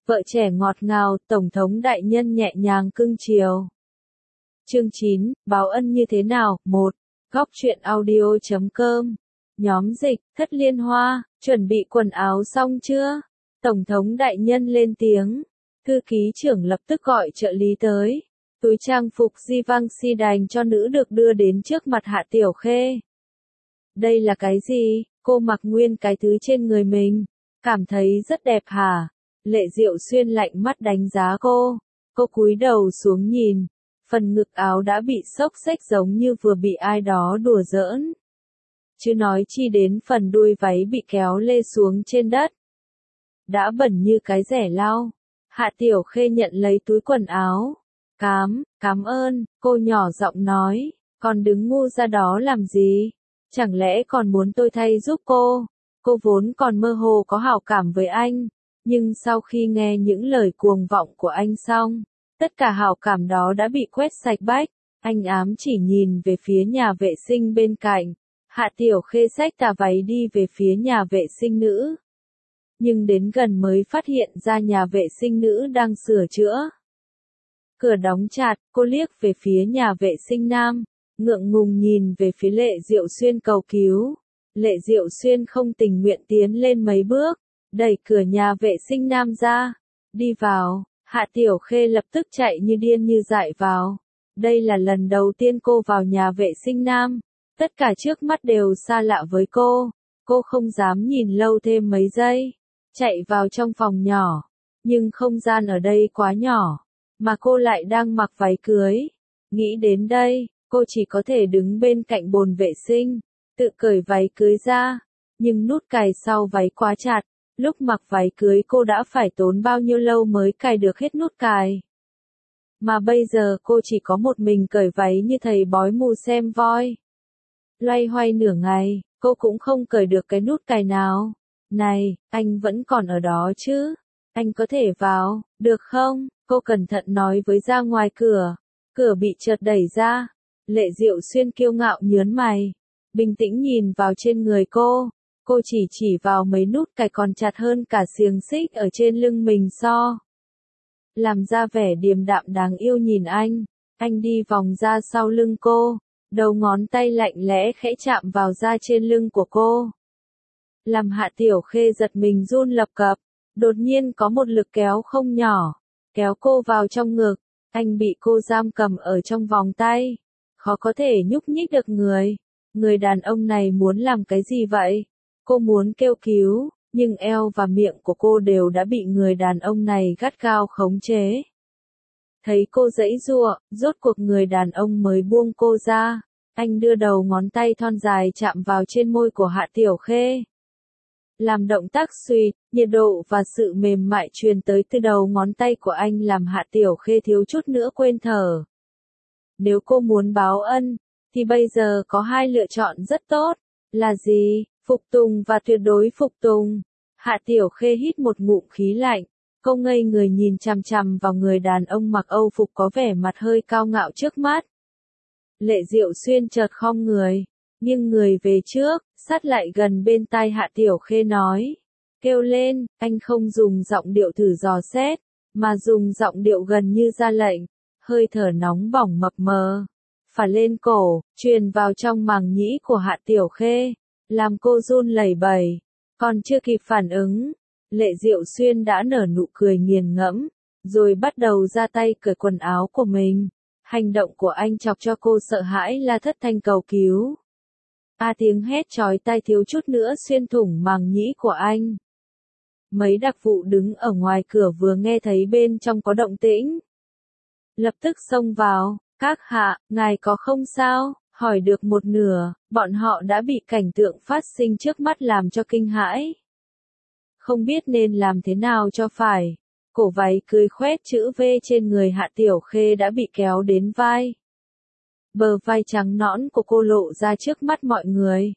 Vợ trẻ ngọt ngào, Tổng thống đại nhân nhẹ nhàng cưng chiều. Chương 9, báo ân như thế nào? 1. Góc truyện audio.com. Nhóm dịch, Thất Liên Hoa, chuẩn bị quần áo xong chưa? Tổng thống đại nhân lên tiếng. Thư ký trưởng lập tức gọi trợ lý tới. Túi trang phục Givenchy dành cho nữ được đưa đến trước mặt Hạ Tiểu Khê. Đây là cái gì? Cô mặc nguyên cái thứ trên người mình. Cảm thấy rất đẹp hả? Lệ Diệu Xuyên lạnh mắt đánh giá cô. Cô cúi đầu xuống nhìn. Phần ngực áo đã bị xốc xếch giống như vừa bị ai đó đùa giỡn. Chứ nói chi đến phần đuôi váy bị kéo lê xuống trên đất. Đã bẩn như cái rẻ lau. Hạ Tiểu Khê nhận lấy túi quần áo. Cảm ơn, cô nhỏ giọng nói. Còn đứng ngu ra đó làm gì? Chẳng lẽ còn muốn tôi thay giúp cô? Cô vốn còn mơ hồ có hảo cảm với anh. Nhưng sau khi nghe những lời cuồng vọng của anh xong, tất cả hảo cảm đó đã bị quét sạch bách. Anh ám chỉ nhìn về phía nhà vệ sinh bên cạnh. Hạ Tiểu Khê xách tà váy đi về phía nhà vệ sinh nữ. Nhưng đến gần mới phát hiện ra nhà vệ sinh nữ đang sửa chữa. Cửa đóng chặt, cô liếc về phía nhà vệ sinh nam, ngượng ngùng nhìn về phía Lệ Diệu Xuyên cầu cứu. Lệ Diệu Xuyên không tình nguyện tiến lên mấy bước, đẩy cửa nhà vệ sinh nam ra. Đi vào, Hạ Tiểu Khê lập tức chạy như điên như dại vào. Đây là lần đầu tiên cô vào nhà vệ sinh nam. Tất cả trước mắt đều xa lạ với cô. Cô không dám nhìn lâu thêm mấy giây. Chạy vào trong phòng nhỏ. Nhưng không gian ở đây quá nhỏ. Mà cô lại đang mặc váy cưới. Nghĩ đến đây, cô chỉ có thể đứng bên cạnh bồn vệ sinh. Tự cởi váy cưới ra. Nhưng nút cài sau váy quá chặt. Lúc mặc váy cưới cô đã phải tốn bao nhiêu lâu mới cài được hết nút cài. Mà bây giờ cô chỉ có một mình cởi váy như thầy bói mù xem voi. Loay hoay nửa ngày, cô cũng không cởi được cái nút cài nào. Này, anh vẫn còn ở đó chứ? Anh có thể vào, được không? Cô cẩn thận nói với ra ngoài cửa. Cửa bị chợt đẩy ra. Lệ Diệu Xuyên kiêu ngạo nhớn mày. Bình tĩnh nhìn vào trên người cô. Cô chỉ vào mấy nút cài còn chặt hơn cả xiềng xích ở trên lưng mình so. Làm ra vẻ điềm đạm đáng yêu nhìn anh. Anh đi vòng ra sau lưng cô. Đầu ngón tay lạnh lẽ khẽ chạm vào da trên lưng của cô. Làm Hạ Tiểu Khê giật mình run lập cập. Đột nhiên có một lực kéo không nhỏ. Kéo cô vào trong ngực. Anh bị cô giam cầm ở trong vòng tay. Khó có thể nhúc nhích được người. Người đàn ông này muốn làm cái gì vậy? Cô muốn kêu cứu, nhưng eo và miệng của cô đều đã bị người đàn ông này gắt gao khống chế. Thấy cô giãy giụa, rốt cuộc người đàn ông mới buông cô ra. Anh đưa đầu ngón tay thon dài chạm vào trên môi của Hạ Tiểu Khê. Làm động tác suýt, nhiệt độ và sự mềm mại truyền tới từ đầu ngón tay của anh làm Hạ Tiểu Khê thiếu chút nữa quên thở. Nếu cô muốn báo ân, thì bây giờ có hai lựa chọn rất tốt. Là gì? Phục tùng và tuyệt đối phục tùng. Hạ Tiểu Khê hít một ngụm khí lạnh. Cô ngây người nhìn chằm chằm vào người đàn ông mặc Âu phục có vẻ mặt hơi cao ngạo trước mắt. Lệ Diệu Xuyên chợt khom người, nghiêng người về trước, sát lại gần bên tai Hạ Tiểu Khê nói. Kêu lên, anh không dùng giọng điệu thử dò xét, mà dùng giọng điệu gần như ra lệnh. Hơi thở nóng bỏng mập mờ, phả lên cổ, truyền vào trong màng nhĩ của Hạ Tiểu Khê. Làm cô run lẩy bẩy. Còn chưa kịp phản ứng, Lệ Diệu Xuyên đã nở nụ cười nghiền ngẫm, rồi bắt đầu ra tay cởi quần áo của mình. Hành động của anh chọc cho cô sợ hãi la thất thanh cầu cứu. Tiếng hét chói tai thiếu chút nữa xuyên thủng màng nhĩ của anh. Mấy đặc vụ đứng ở ngoài cửa vừa nghe thấy bên trong có động tĩnh. Lập tức xông vào. Các hạ, ngài có không sao? Hỏi được một nửa, bọn họ đã bị cảnh tượng phát sinh trước mắt làm cho kinh hãi. Không biết nên làm thế nào cho phải. Cổ váy cưới khoét chữ V trên người Hạ Tiểu Khê đã bị kéo đến vai. Bờ vai trắng nõn của cô lộ ra trước mắt mọi người.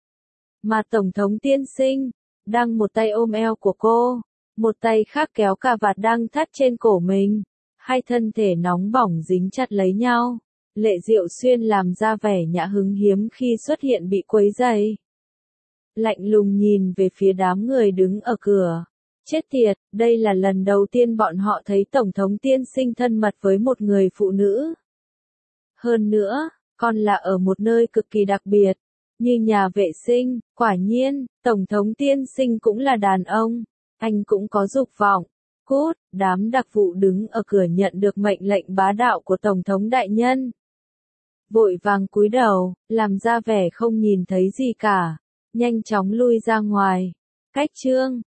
Mà Tổng thống tiên sinh, đang một tay ôm eo của cô, một tay khác kéo cà vạt đang thắt trên cổ mình. Hai thân thể nóng bỏng dính chặt lấy nhau. Lệ Diệu Xuyên làm ra vẻ nhã hứng hiếm khi xuất hiện bị quấy rầy. Lạnh lùng nhìn về phía đám người đứng ở cửa. Chết tiệt, đây là lần đầu tiên bọn họ thấy Tổng thống tiên sinh thân mật với một người phụ nữ. Hơn nữa, còn là ở một nơi cực kỳ đặc biệt, như nhà vệ sinh. Quả nhiên, Tổng thống tiên sinh cũng là đàn ông, anh cũng có dục vọng. Cút, đám đặc vụ đứng ở cửa nhận được mệnh lệnh bá đạo của Tổng thống đại nhân. Vội vàng cúi đầu, làm ra vẻ không nhìn thấy gì cả, nhanh chóng lui ra ngoài. Cách chương